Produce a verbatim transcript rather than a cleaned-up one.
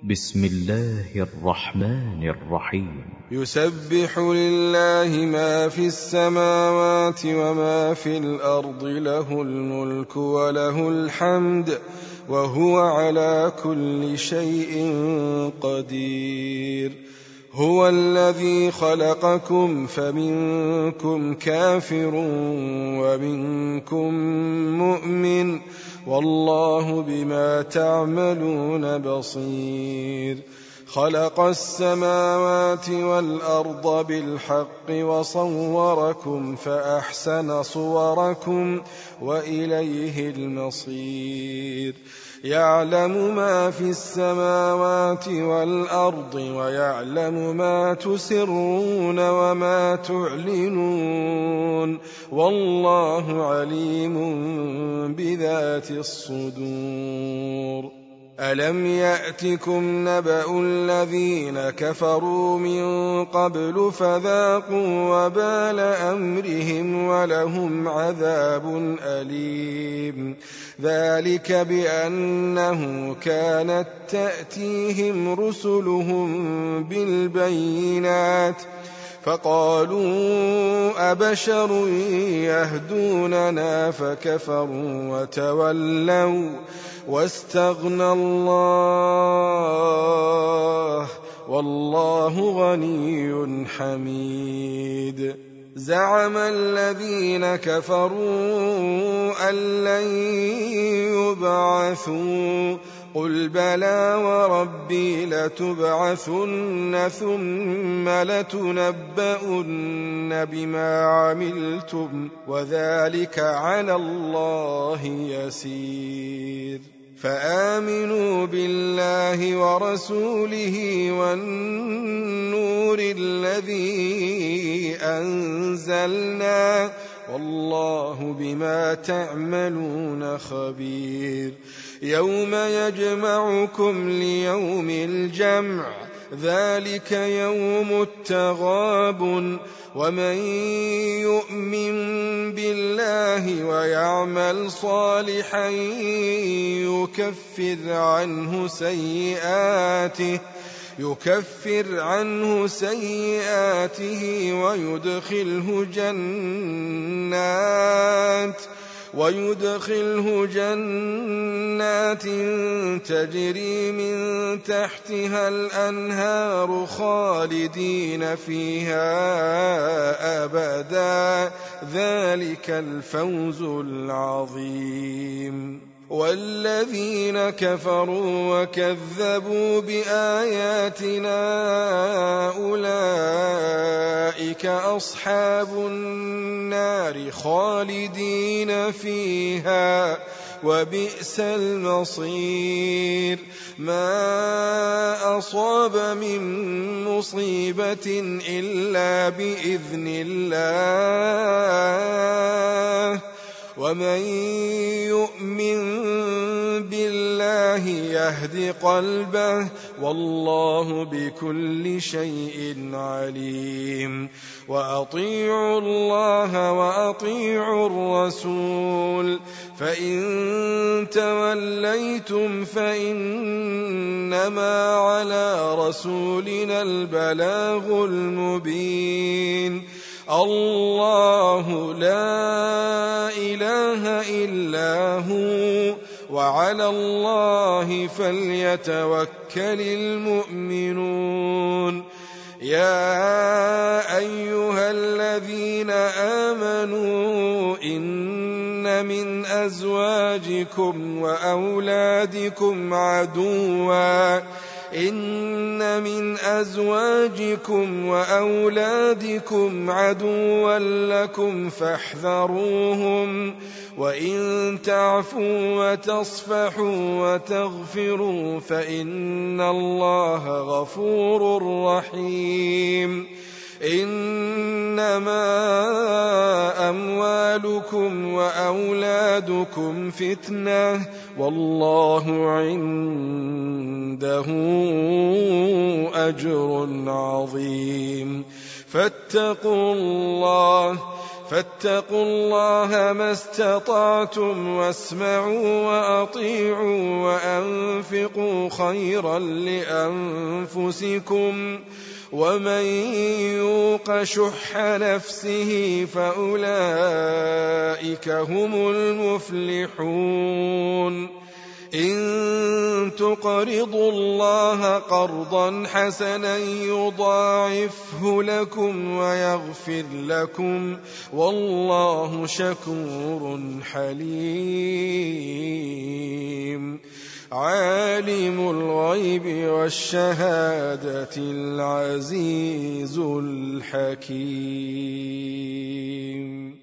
بسم الله الرحمن الرحيم. يسبح لله ما في السماوات وما في الأرض، له الملك وله الحمد وهو على كل شيء قدير. هو الذي خلقكم فمنكم كافر ومنكم مؤمن، والله بما تعملون بصير. خلق السماوات والأرض بالحق وصوركم فأحسن صوركم وإليه المصير. يعلم ما في السماوات والأرض ويعلم ما تسرون وما تعلنون، والله عليم بذات الصدور. ألم يأتكم نبأ الذين كفروا من قبل فذاقوا وبال أمرهم ولهم عذاب أليم. ذلك بأنه كانت تأتيهم رسلهم بالبينات فقالوا أبشر يهدوننا فكفروا وتولوا واستغنى الله والله غني حميد. زعم الذين كفروا أن لن يبعثوا قل بلى وربي لتبعثن ثم لتنبؤن بما عملتم وذلك على الله يسير. فآمنوا بالله ورسوله والنور الذي أنزلنا، والله بما تعملون خبير. يوم يجمعكم ليوم الجمع، ذلك يوم التغابن. ومن يؤمن بالله ويعمل صالحا يكفر عنه سيئاته يكفر عنه سيئاته ويدخله جنات ويدخله جنات تجري من تحتها الأنهار خالدين فيها أبدا، ذلك الفوز العظيم. والذين كفروا وكذبوا بآياتنا أولئك أصحاب النار خالدين فيها وبئس المصير. ما أصاب من مصيبة إلا بإذن الله، ومن يؤمن بالله يهد قلبه، والله بكل شيء عليم. وأطيعوا الله وأطيعوا الرسول، فإن توليتم فإنما على رسولنا البلاغ المبين. الله لا إله إلا هو، وعلى الله فليتوكل المؤمنون. يا أيها الذين آمنوا إن من أزواجكم وأولادكم عدوا إن من أزواجكم وأولادكم عدوا لكم فاحذروهم، وإن تعفوا وتصفحوا وتغفروا فإن الله غفور رحيم. إنما أموالكم وأولادكم فتنة، والله عنده أجر عظيم. فاتقوا الله فاتقوا الله ما استطعتم واسمعوا وأطيعوا وأنفقوا خيرا لأنفسكم ومن يوق شح نفسه فأولئك هم المفلحون إن تقرضوا الله قرضا حسنا يضاعفه لكم ويغفر لكم والله شكور حليم عالم الغيب والشهادة العزيز الحكيم.